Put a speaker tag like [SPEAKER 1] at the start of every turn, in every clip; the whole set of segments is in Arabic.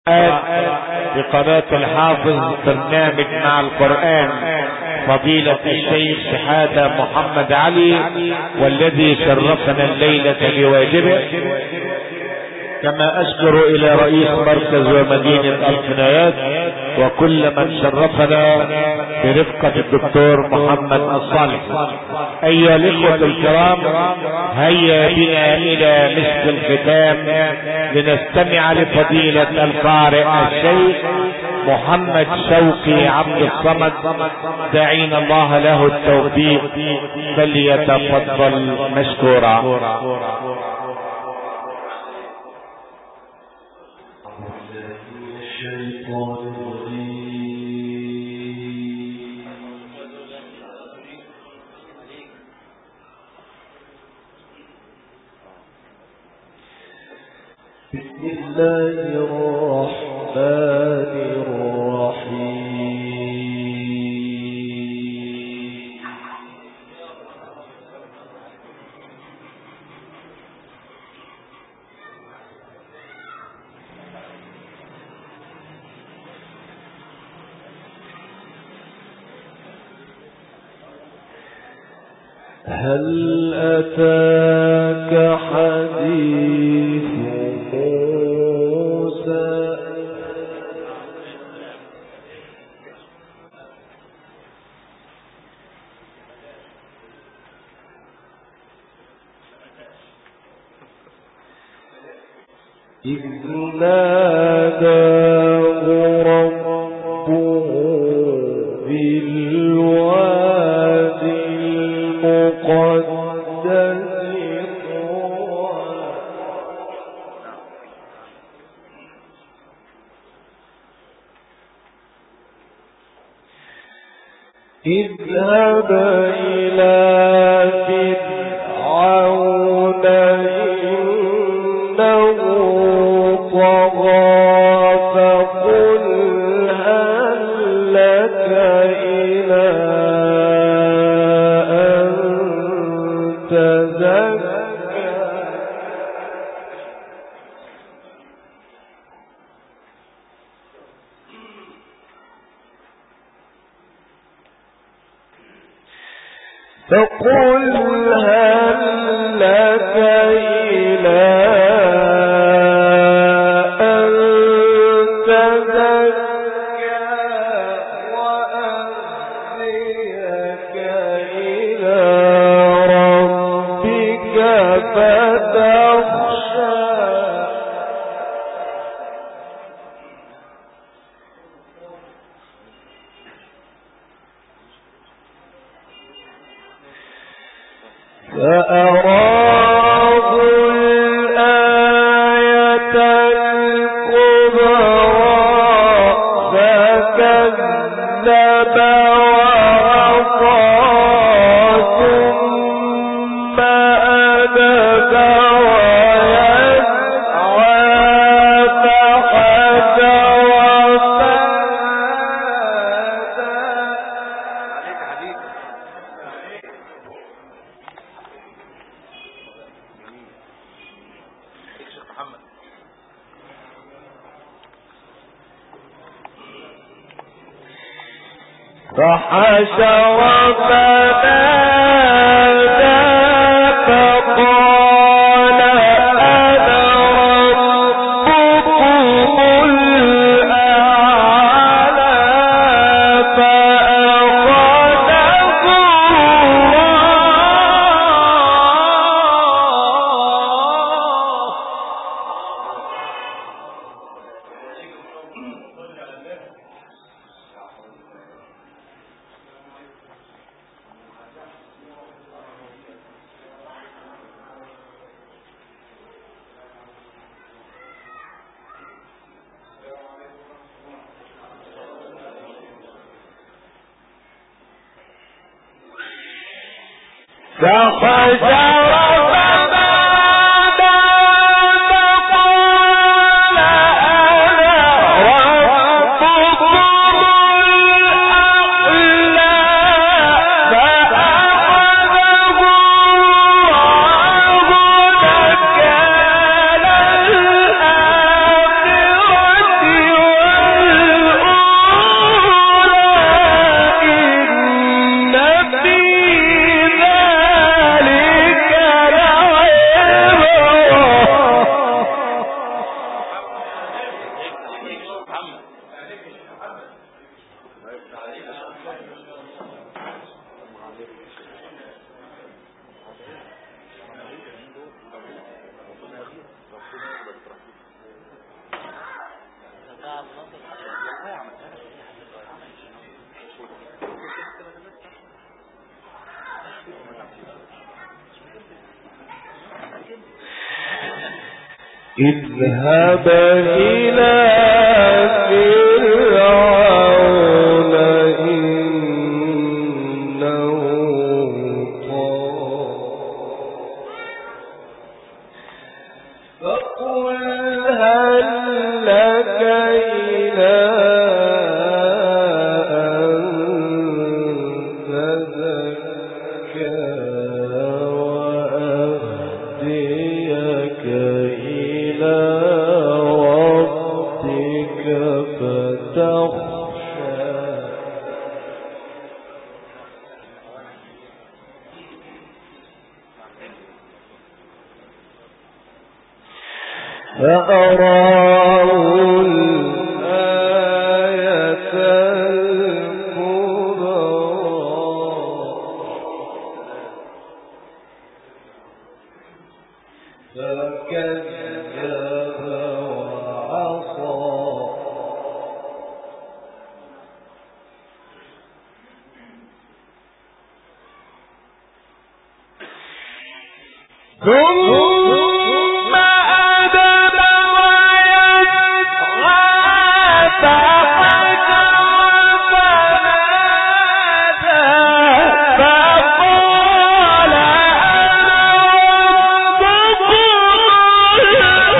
[SPEAKER 1] بقناة الحافظ برنامج مع القرآن فضيلة الشيخ شحادة محمد علي، والذي شرفنا الليلة بواجبه. كما أشكر إلى رئيس مركز ومدينة القنايات وكل من شرفنا برفقة الدكتور محمد الصالح. أيها الإخوة الكرام، هيا بنا إلى مسك الختام لنستمع لفضيلة القارئ الشيخ محمد شوقي عبد الصمد، داعين الله له التوفيق، فليتفضل مشكورا.
[SPEAKER 2] بسم الله الرحمن الرحيم. هل أتاك حديث موسى؟ إذ ناداه ربه بالوادي المقدس طوى اذهب إلى فرعون إنه طغى فقل هل لك إلى أن تزكى فقل هل لك إلى أن تزكى وأهديك إلى ربك فتخشى فأراه الآية الكبرى فكذب وعصى ثم أدبر ويسعى فحشر فحشر فنادى فقال أنا ربكم الأعلى فأخذه اذهب إلى فرعون إنه طغى فقل هل لك إلى أن تزكى وأهديك إلى ربك فتخشى فأراه الآية الكبرى فكذب وعصى ثم أدبر يسعى فحشر فنادى فقال أنا ربكم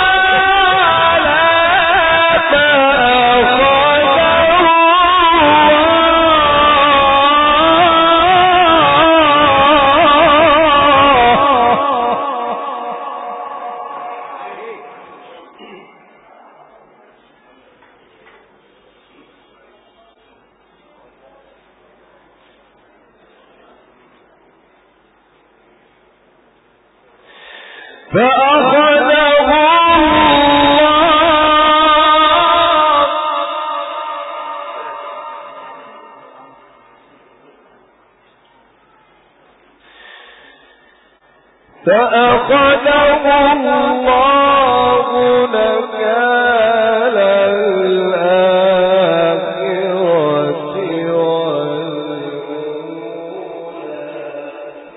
[SPEAKER 2] فأخذه الله نكال الآخرة والأولى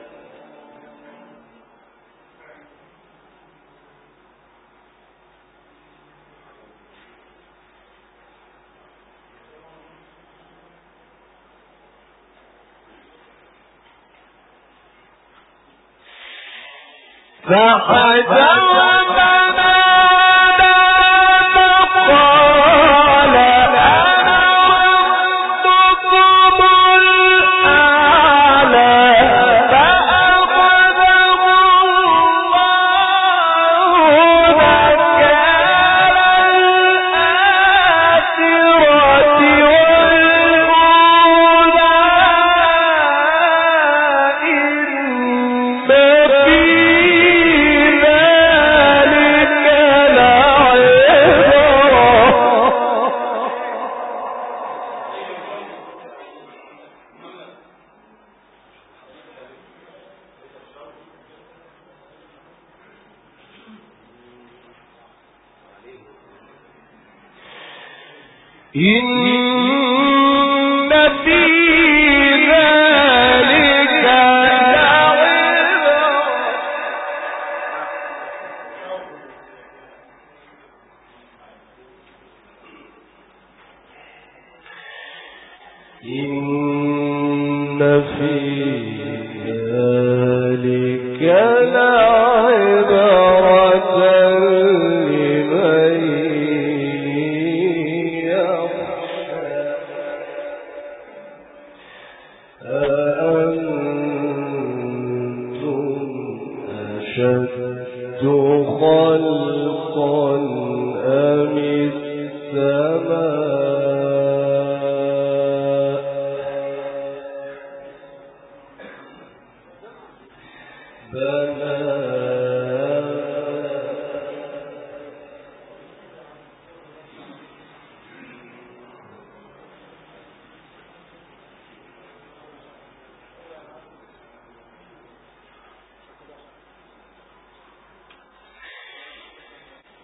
[SPEAKER 2] فحجر فنادى فقال أنا ربكم الأعلى فأخذه الله نكال الآخرة والأولى إن في ذلك إن في ذلك لعبرة إن في ذلك لعبرة لمن يخشى أأنتم أشد خلقا أم السماء بناها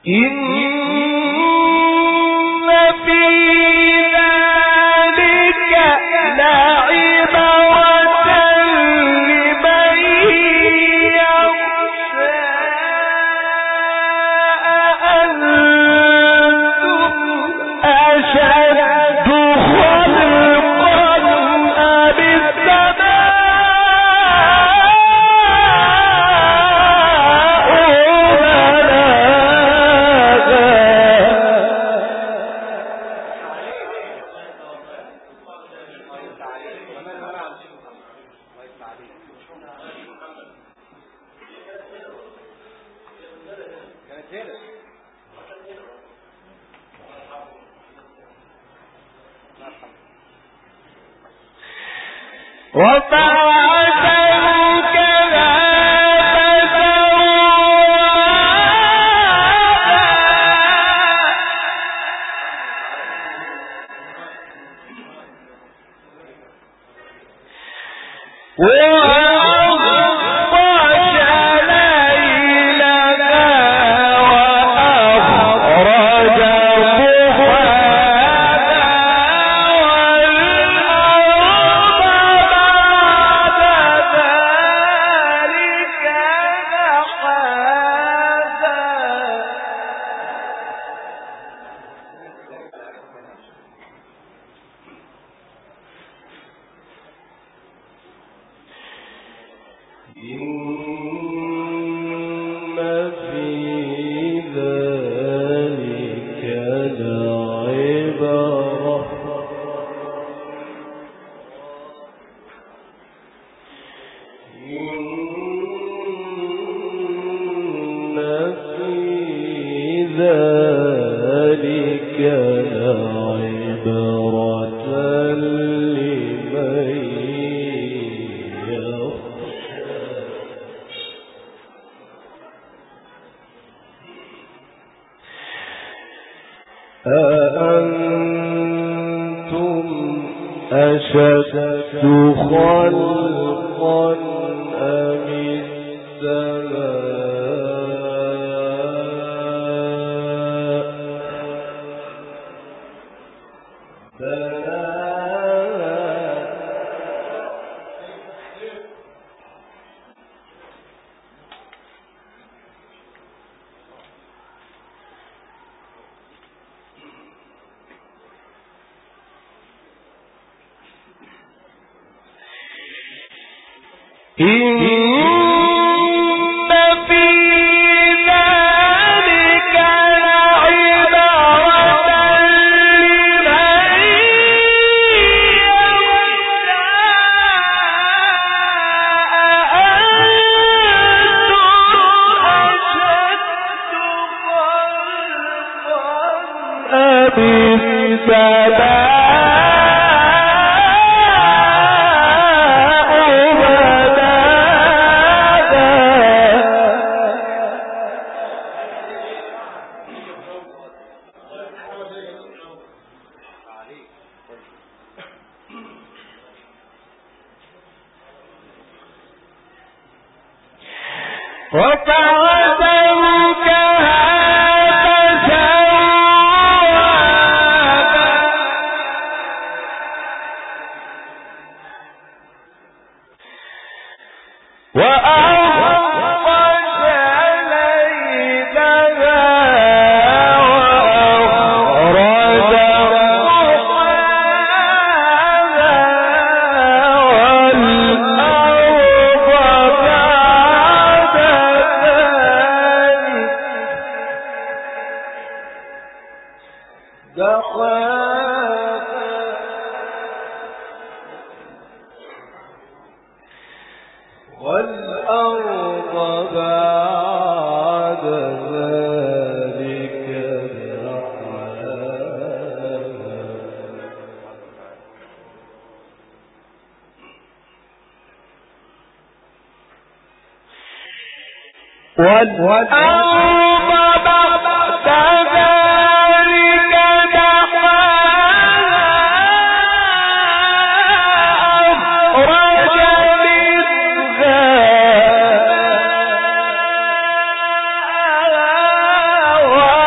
[SPEAKER 1] وَأَخْرَجَ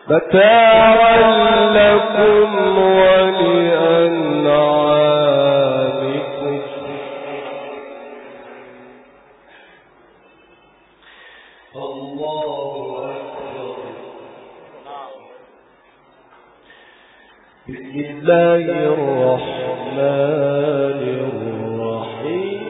[SPEAKER 2] متاعا لكم ولأنعامكم. الله أكبر. بسم الله الرحمن الرحيم.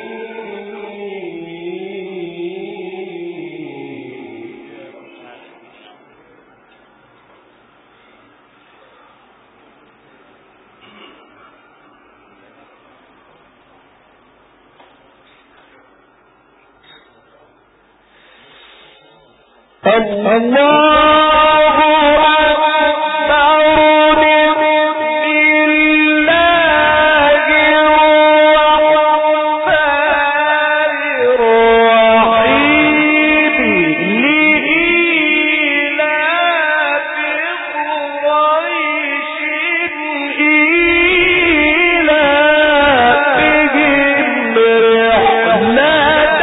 [SPEAKER 2] الله أكبر لله الرحمن الرحيم لإيلاف قريش إيلافهم رحلة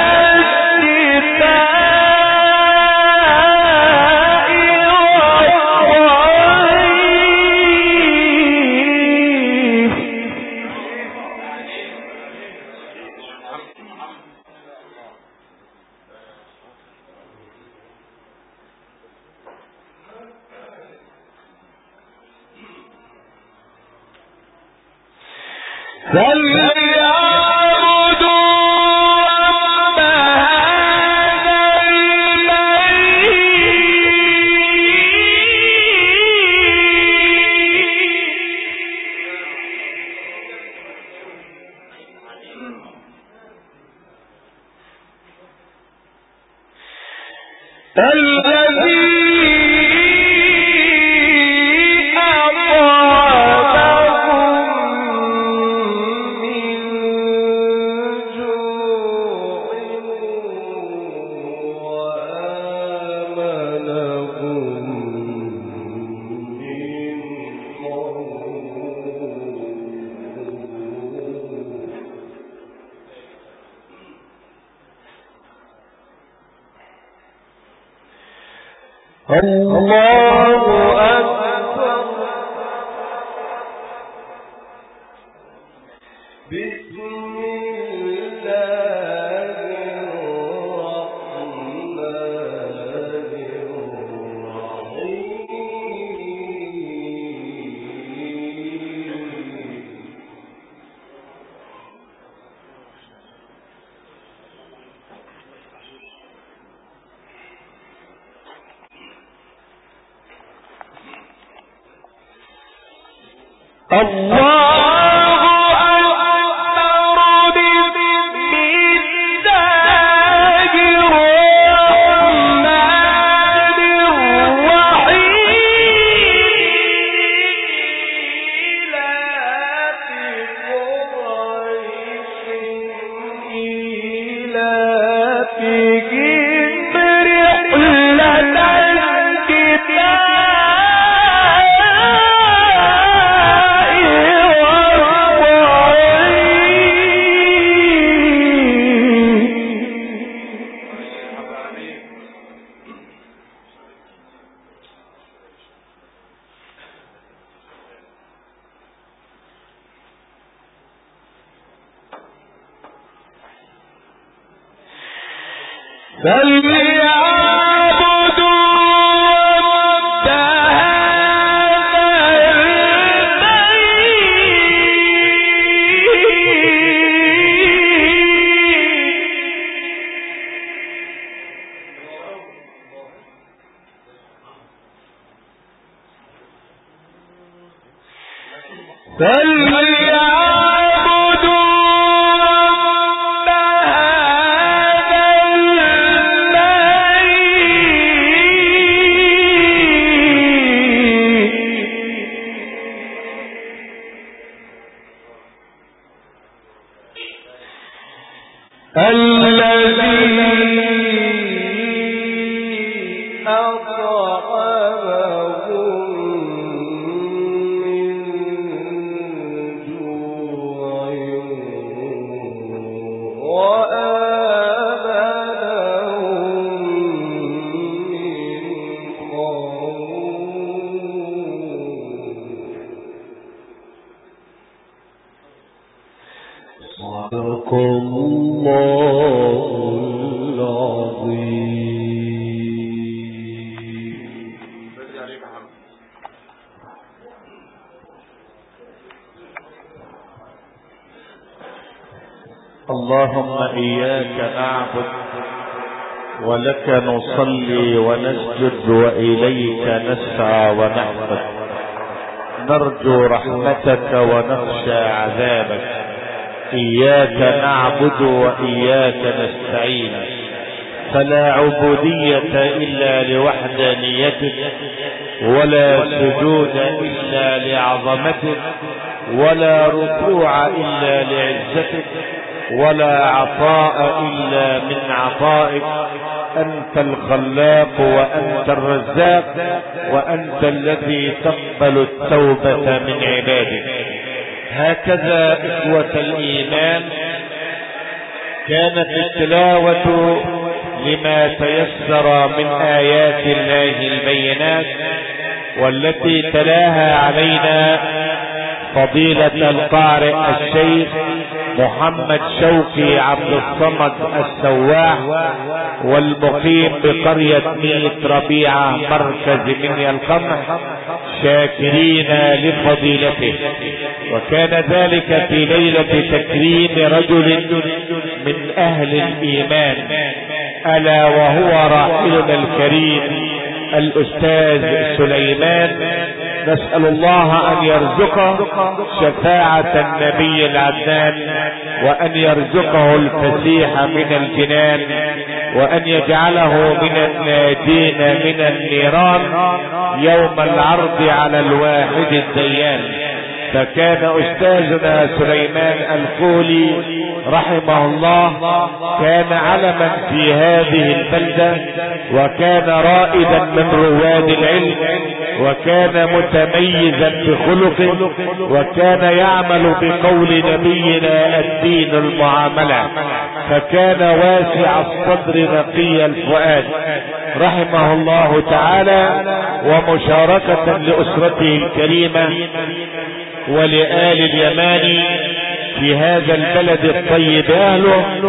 [SPEAKER 2] الله أكبر. بسم الله الرحمن وآمنهم من خوف.
[SPEAKER 1] اللهم إياك نعبد ولك نصلي ونسجد وإليك نسعى ونحمد، نرجو رحمتك ونخشى عذابك. إياك نعبد وإياك نستعين، فلا عبودية إلا لوحدانيتك، ولا سجود إلا لعظمتك، ولا ركوع إلا لعزتك، ولا عطاء إلا من عطائك. أنت الخلاق وأنت الرزاق، وأنت الذي تقبل التوبة من عبادك. هكذا إخوة الإيمان كانت التلاوة لما تيسر من آيات الله البينات، والتي تلاها علينا فضيلة القارئ الشيخ محمد شوقي عبد الصمد السواح، والمقيم بقرية ميت ربيعة مركز منيا القمح، شاكرين لفضيلته. وكان ذلك في ليلة تكريم رجل من أهل الإيمان، ألا وهو راحلنا الكريم الأستاذ سليمان. نسأل الله أن يرزقه شفاعة النبي العدنان، وأن يرزقه الفسيح من الجنان، وأن يجعله من الناجين من النيران يوم العرض على الواحد الديان. فكان أستاذنا سليمان الخولي رحمه الله كان علما في هذه البلدة، وكان رائدا من رواد العلم، وكان متميزا بخلقه، وكان يعمل بقول نبينا الدين المعاملة، فكان واسع الصدر نقي الفؤاد رحمه الله تعالى. ومشاركة لأسرته الكريمة ولآل اليماني في هذا البلد الطيب أهله